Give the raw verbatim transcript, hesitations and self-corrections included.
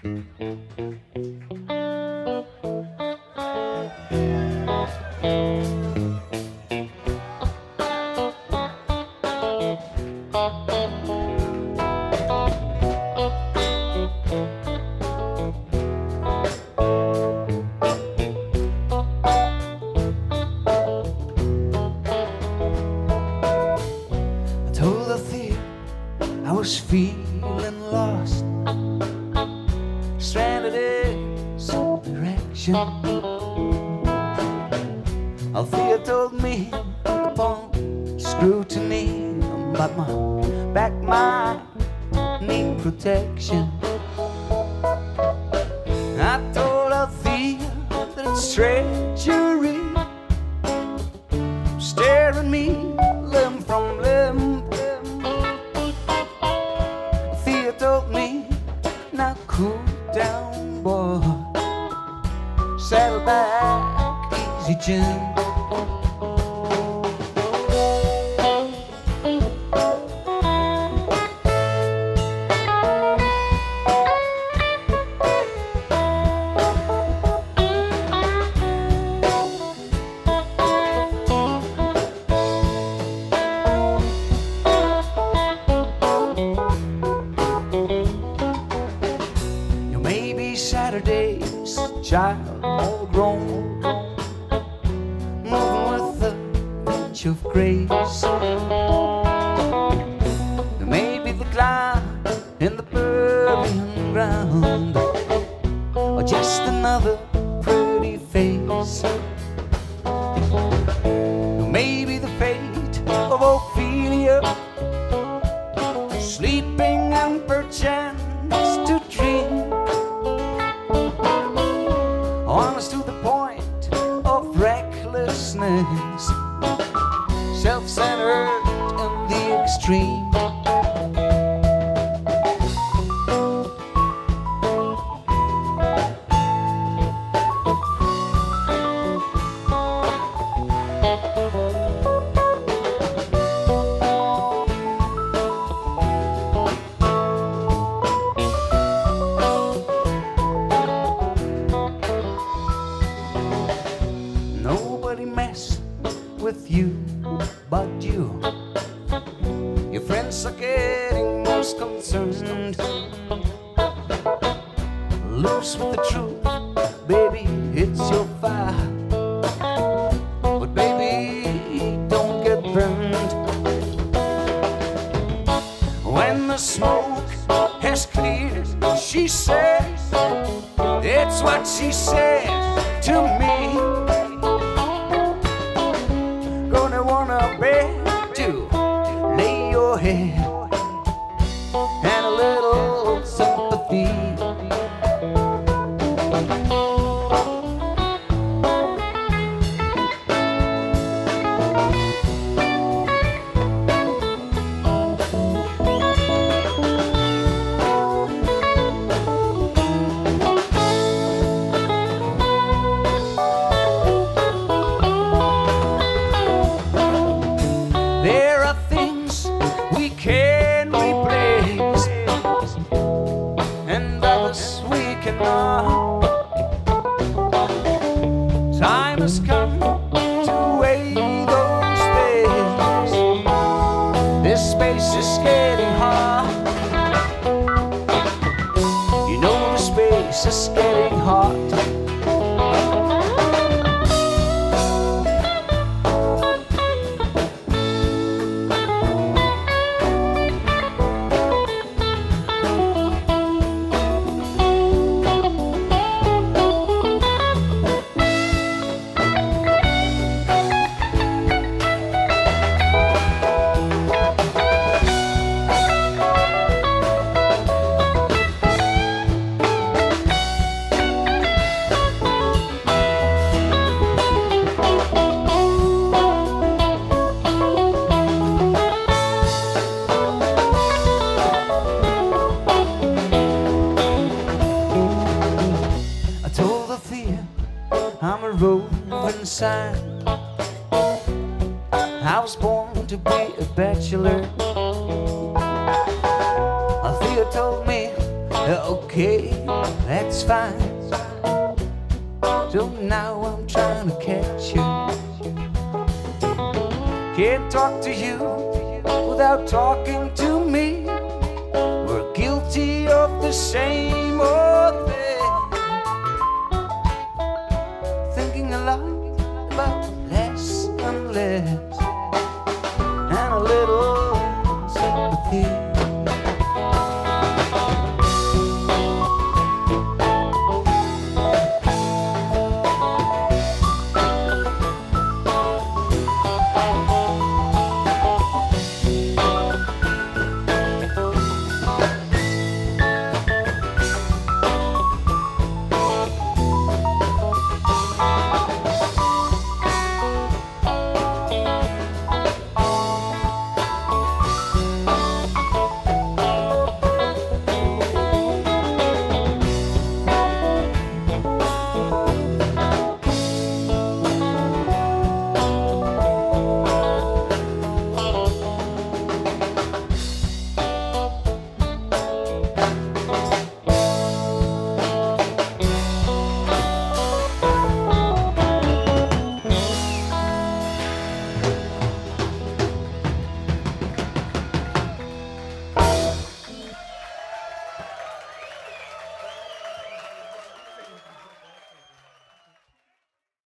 Althea told me upon scrutiny about my back, my knee protection. I told Althea that it's treachery, staring me limb from limb. Althea told me, now cool down, boy, settle back, easy, Jim. Saturday's child, all grown, moving with a pinch of grace. There may be the cloud in the burying ground, or just another pretty face. There may be the fate of Ophelia, sleeping and perchance to dream. Honest to the point of recklessness, self-centered in the extreme. With you, but you, your friends are getting most concerned. Loose with the truth, baby, it's your fire. But baby, don't get burned. When the smoke has cleared, she says, it's what she says to me. Wanna beg to lay your head and a little sympathy. There are things we can replace and others we cannot. Time has come to weigh those things. This space is getting hot. You know the space is getting hot. I'm a roving sign. I was born to be a bachelor. Althea told me Okay, that's fine. So now I'm trying to catch you. Can't talk to you without talking to me. We're guilty of the same